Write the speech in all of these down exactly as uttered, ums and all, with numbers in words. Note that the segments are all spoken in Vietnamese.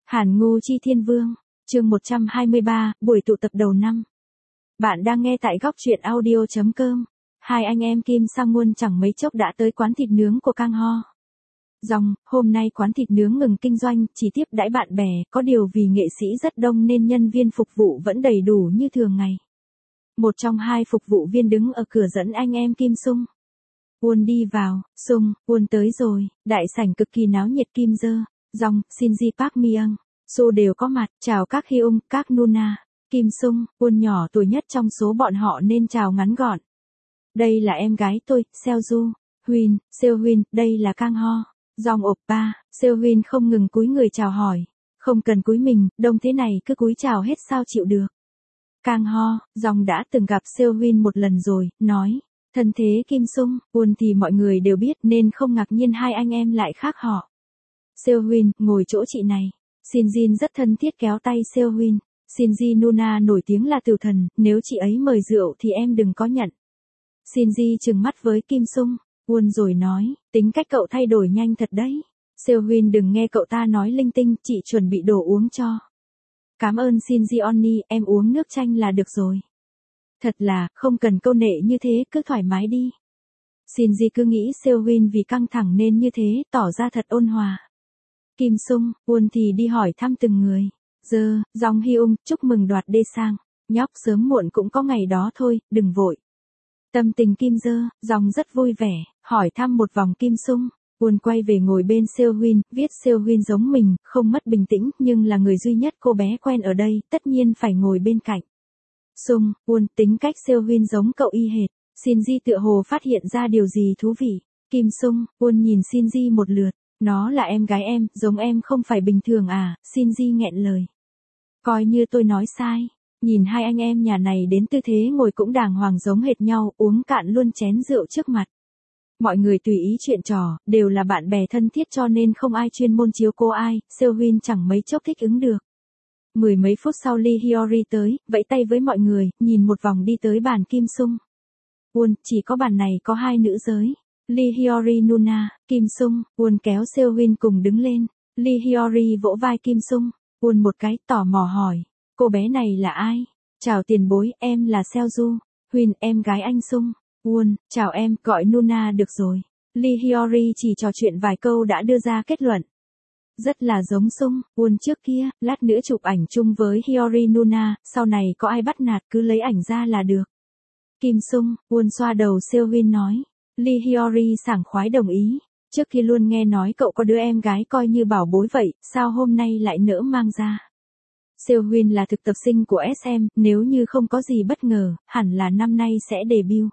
Hàn Ngu Chi Thiên Vương, chương một trăm hai mươi ba, buổi tụ tập đầu năm. Bạn đang nghe tại góc truyện audio chấm com. Hai anh em Kim Sang Nguồn chẳng mấy chốc đã tới quán thịt nướng của Kang Ho. Dòng, hôm nay quán thịt nướng ngừng kinh doanh, chỉ tiếp đãi bạn bè, có điều vì nghệ sĩ rất đông nên nhân viên phục vụ vẫn đầy đủ như thường ngày. Một trong hai phục vụ viên đứng ở cửa dẫn anh em Kim Sung. Uôn đi vào, Sung, Uôn tới rồi, đại sảnh cực kỳ náo nhiệt. Kim Dơ, Dòng, Shinji Park Myung, Su đều có mặt, chào các Hyung, các Nuna. Kim Sung, Uôn nhỏ tuổi nhất trong số bọn họ nên chào ngắn gọn. Đây là em gái tôi, Seoju. Huyên, Seo Huyên, đây là Kang Ho. Dòng oppa, Seo Huyên không ngừng cúi người chào hỏi. Không cần cúi mình, đông thế này cứ cúi chào hết sao chịu được. Kang Ho, Dòng đã từng gặp Seo Huyên một lần rồi, nói. Thân thế Kim Sung, Uôn thì mọi người đều biết nên không ngạc nhiên hai anh em lại khác họ. Seo Huyên, ngồi chỗ chị này. Shinjin rất thân thiết kéo tay Seo Huyên. Shinji Nuna nổi tiếng là tử thần, nếu chị ấy mời rượu thì em đừng có nhận. Shinji trừng mắt với Kim Sung, Uôn rồi nói, tính cách cậu thay đổi nhanh thật đấy. Seo Huyên đừng nghe cậu ta nói linh tinh, chị chuẩn bị đồ uống cho. Cảm ơn Shinji Onni, em uống nước chanh là được rồi. Thật là, không cần câu nệ như thế, cứ thoải mái đi. Shinji cứ nghĩ Seo Huyên vì căng thẳng nên như thế, tỏ ra thật ôn hòa. Kim Sung, Uôn thì đi hỏi thăm từng người. Dơ, Dòng Hyung, chúc mừng đoạt đê sang. Nhóc sớm muộn cũng có ngày đó thôi, đừng vội. Tâm tình Kim Dơ, Dòng rất vui vẻ, hỏi thăm một vòng Kim Sung. Uôn quay về ngồi bên Seo Huyên, viết Seo Huyên giống mình, không mất bình tĩnh, nhưng là người duy nhất cô bé quen ở đây, tất nhiên phải ngồi bên cạnh. Sung, Uôn, tính cách Seo Huyên giống cậu y hệt. Shinji tựa hồ phát hiện ra điều gì thú vị. Kim Sung, Uôn nhìn Shinji một lượt. Nó là em gái em, giống em không phải bình thường à, Shinji nghẹn lời. Coi như tôi nói sai. Nhìn hai anh em nhà này đến tư thế ngồi cũng đàng hoàng giống hệt nhau, uống cạn luôn chén rượu trước mặt. Mọi người tùy ý chuyện trò, đều là bạn bè thân thiết cho nên không ai chuyên môn chiếu cố ai, Seo Huyên chẳng mấy chốc thích ứng được. Mười mấy phút sau Lee Hyori tới, vẫy tay với mọi người, nhìn một vòng đi tới bàn Kim Sung. Uôn, chỉ có bàn này có hai nữ giới. Lee Hyori Nuna, Kim Sung, Uôn kéo Seo Huyên cùng đứng lên. Lee Hyori vỗ vai Kim Sung, Uôn một cái, tò mò hỏi. Cô bé này là ai? Chào tiền bối, em là Seoju. Huyên, em gái anh Sung. Uôn, chào em, gọi Nuna được rồi. Lee Hyori chỉ trò chuyện vài câu đã đưa ra kết luận. Rất là giống Sung, Uôn trước kia, lát nữa chụp ảnh chung với Hyori Nuna, sau này có ai bắt nạt cứ lấy ảnh ra là được. Kim Sung, Uôn xoa đầu Seo Huyên nói. Lee Hyori sảng khoái đồng ý. Trước kia luôn nghe nói cậu có đứa em gái coi như bảo bối vậy, sao hôm nay lại nỡ mang ra. Seo Huyên là thực tập sinh của ét em, nếu như không có gì bất ngờ, hẳn là năm nay sẽ debut.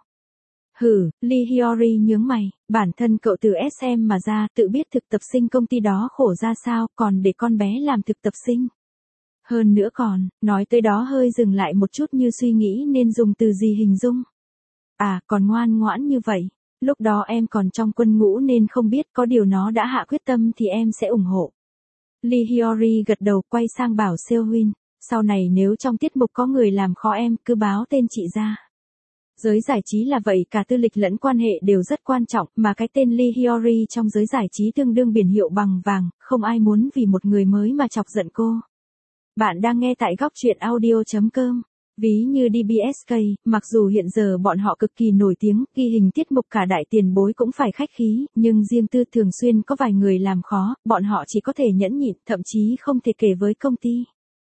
Hử, Lee Hyori nhướng mày, bản thân cậu từ ét em mà ra, tự biết thực tập sinh công ty đó khổ ra sao, còn để con bé làm thực tập sinh. Hơn nữa còn, nói tới đó hơi dừng lại một chút như suy nghĩ nên dùng từ gì hình dung. À, còn ngoan ngoãn như vậy. Lúc đó em còn trong quân ngũ nên không biết, có điều nó đã hạ quyết tâm thì em sẽ ủng hộ. Lee Hyori gật đầu, quay sang bảo Seo Huyên, sau này nếu trong tiết mục có người làm khó em, cứ báo tên chị ra. Giới giải trí là vậy, cả tư lịch lẫn quan hệ đều rất quan trọng, mà cái tên Lee Hyori trong giới giải trí tương đương biển hiệu bằng vàng, không ai muốn vì một người mới mà chọc giận cô. Bạn đang nghe tại góc truyện audio chấm com. Ví như đê bê ét ca, mặc dù hiện giờ bọn họ cực kỳ nổi tiếng, ghi hình tiết mục cả đại tiền bối cũng phải khách khí, nhưng riêng tư thường xuyên có vài người làm khó, bọn họ chỉ có thể nhẫn nhịn, thậm chí không thể kể với công ty.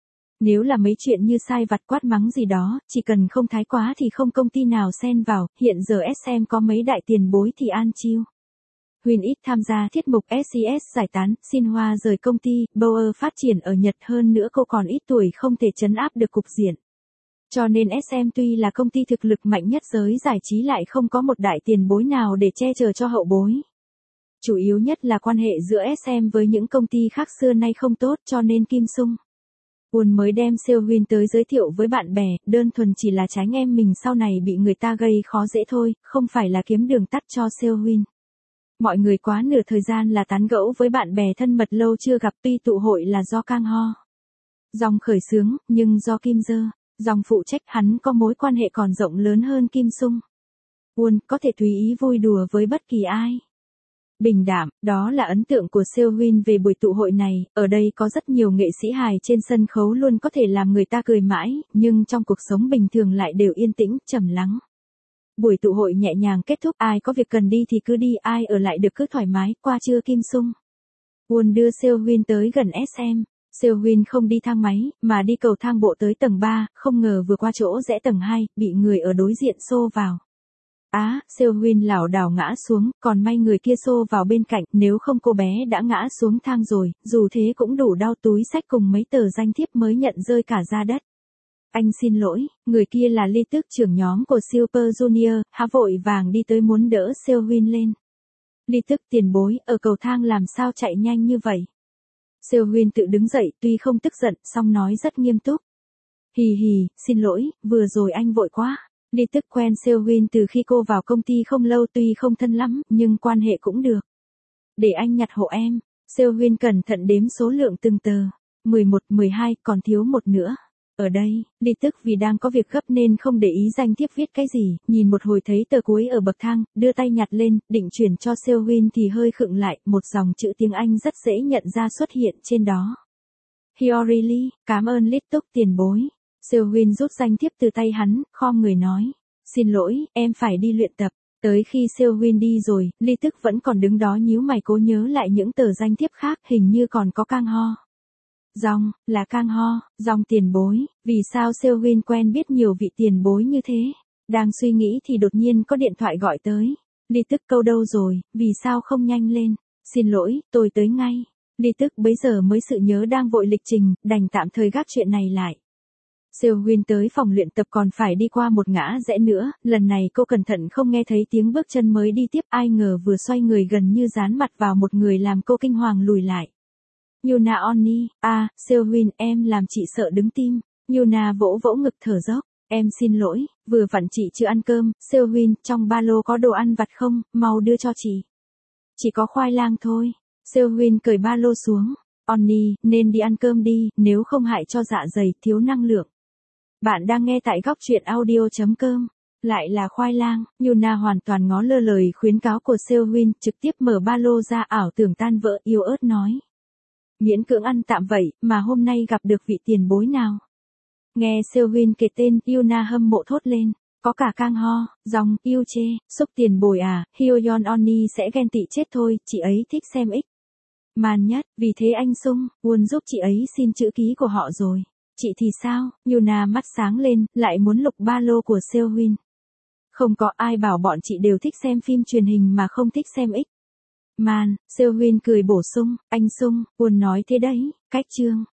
Nếu là mấy chuyện như sai vặt quát mắng gì đó, chỉ cần không thái quá thì không công ty nào xen vào, hiện giờ ét em có mấy đại tiền bối thì an chiêu. Huyên ít tham gia tiết mục ét xê ét giải tán, Shinhwa rời công ty, Boer phát triển ở Nhật, hơn nữa cô còn ít tuổi không thể trấn áp được cục diện. Cho nên ét em tuy là công ty thực lực mạnh nhất giới giải trí lại không có một đại tiền bối nào để che chở cho hậu bối. Chủ yếu nhất là quan hệ giữa ét em với những công ty khác xưa nay không tốt, cho nên Kim Sung, Uôn mới đem Seo Huyên tới giới thiệu với bạn bè, đơn thuần chỉ là tránh em mình sau này bị người ta gây khó dễ thôi, không phải là kiếm đường tắt cho Seo Huyên. Mọi người quá nửa thời gian là tán gẫu với bạn bè thân mật lâu chưa gặp, tuy tụ hội là do Kang Ho Dòng khởi xướng, nhưng do Kim Dơ, Dòng phụ trách, hắn có mối quan hệ còn rộng lớn hơn Kim Sung. Uôn có thể tùy ý vui đùa với bất kỳ ai. Bình đạm, đó là ấn tượng của Seowin về buổi tụ hội này, ở đây có rất nhiều nghệ sĩ hài trên sân khấu luôn có thể làm người ta cười mãi, nhưng trong cuộc sống bình thường lại đều yên tĩnh, trầm lắng. Buổi tụ hội nhẹ nhàng kết thúc, ai có việc cần đi thì cứ đi, ai ở lại được cứ thoải mái, qua trưa Kim Sung Won đưa Seowin tới gần ét em. Seowin không đi thang máy, mà đi cầu thang bộ tới tầng ba, không ngờ vừa qua chỗ rẽ tầng hai, bị người ở đối diện xô vào. Á, à, Seowin lảo đảo ngã xuống, còn may người kia xô vào bên cạnh, nếu không cô bé đã ngã xuống thang rồi, dù thế cũng đủ đau, túi xách cùng mấy tờ danh thiếp mới nhận rơi cả ra đất. Anh xin lỗi, người kia là Lee Tức, trưởng nhóm của Super Junior, há vội vàng đi tới muốn đỡ Seowin lên. Lee Tức, tiền bối, ở cầu thang làm sao chạy nhanh như vậy? Seowin tự đứng dậy, tuy không tức giận, song nói rất nghiêm túc. Hì hì, xin lỗi, vừa rồi anh vội quá. Lee Tức quen Seowin từ khi cô vào công ty không lâu, tuy không thân lắm, nhưng quan hệ cũng được. Để anh nhặt hộ em. Seowin cẩn thận đếm số lượng từng tờ. mười một, mười hai, còn thiếu một nữa. Ở đây, Lee Tức vì đang có việc gấp nên không để ý danh thiếp viết cái gì, nhìn một hồi thấy tờ cuối ở bậc thang, đưa tay nhặt lên, định chuyển cho Seowin thì hơi khựng lại, một dòng chữ tiếng Anh rất dễ nhận ra xuất hiện trên đó. Hyori, cảm ơn Lee Tức tiền bối. Seowin rút danh thiếp từ tay hắn, khom người nói. Xin lỗi, em phải đi luyện tập. Tới khi Seowin đi rồi, Lee Tức vẫn còn đứng đó nhíu mày cố nhớ lại những tờ danh thiếp khác, hình như còn có Kang Ho. Dòng, là Kang Ho, dòng tiền bối, vì sao Seowin quen biết nhiều vị tiền bối như thế? Đang suy nghĩ thì đột nhiên có điện thoại gọi tới. Lee Tức, câu đâu rồi, vì sao không nhanh lên? Xin lỗi, tôi tới ngay. Lee Tức bấy giờ mới sự nhớ đang vội lịch trình, đành tạm thời gác chuyện này lại. Seowin tới phòng luyện tập còn phải đi qua một ngã rẽ nữa, lần này cô cẩn thận không nghe thấy tiếng bước chân mới đi tiếp, ai ngờ vừa xoay người gần như dán mặt vào một người làm cô kinh hoàng lùi lại. Yuna Onni, à, Seowin, em làm chị sợ đứng tim. Yuna vỗ vỗ ngực thở dốc. Em xin lỗi, vừa vặn chị chưa ăn cơm. Seowin, trong ba lô có đồ ăn vặt không, mau đưa cho chị. Chỉ có khoai lang thôi. Seowin cởi ba lô xuống. Onni, nên đi ăn cơm đi, nếu không hại cho dạ dày, thiếu năng lượng. Bạn đang nghe tại góc truyện audio chấm com. Lại là khoai lang, Yuna hoàn toàn ngó lơ lời khuyến cáo của Seowin, trực tiếp mở ba lô ra, ảo tưởng tan vỡ, yếu ớt nói. Miễn cưỡng ăn tạm vậy, mà hôm nay gặp được vị tiền bối nào. Nghe Seowin kể tên, Yuna hâm mộ thốt lên. Có cả Kang Ho, dòng, yêu chê, xúc tiền bồi à, Hyoyeon Onni sẽ ghen tị chết thôi, chị ấy thích xem X. Man nhất, vì thế anh Sung Won giúp chị ấy xin chữ ký của họ rồi. Chị thì sao? Yuna mắt sáng lên, lại muốn lục ba lô của Seowin. Không có ai bảo bọn chị đều thích xem phim truyền hình mà không thích xem X. Man, Seowin cười bổ sung, anh Sung Won nói thế đấy, cách chương.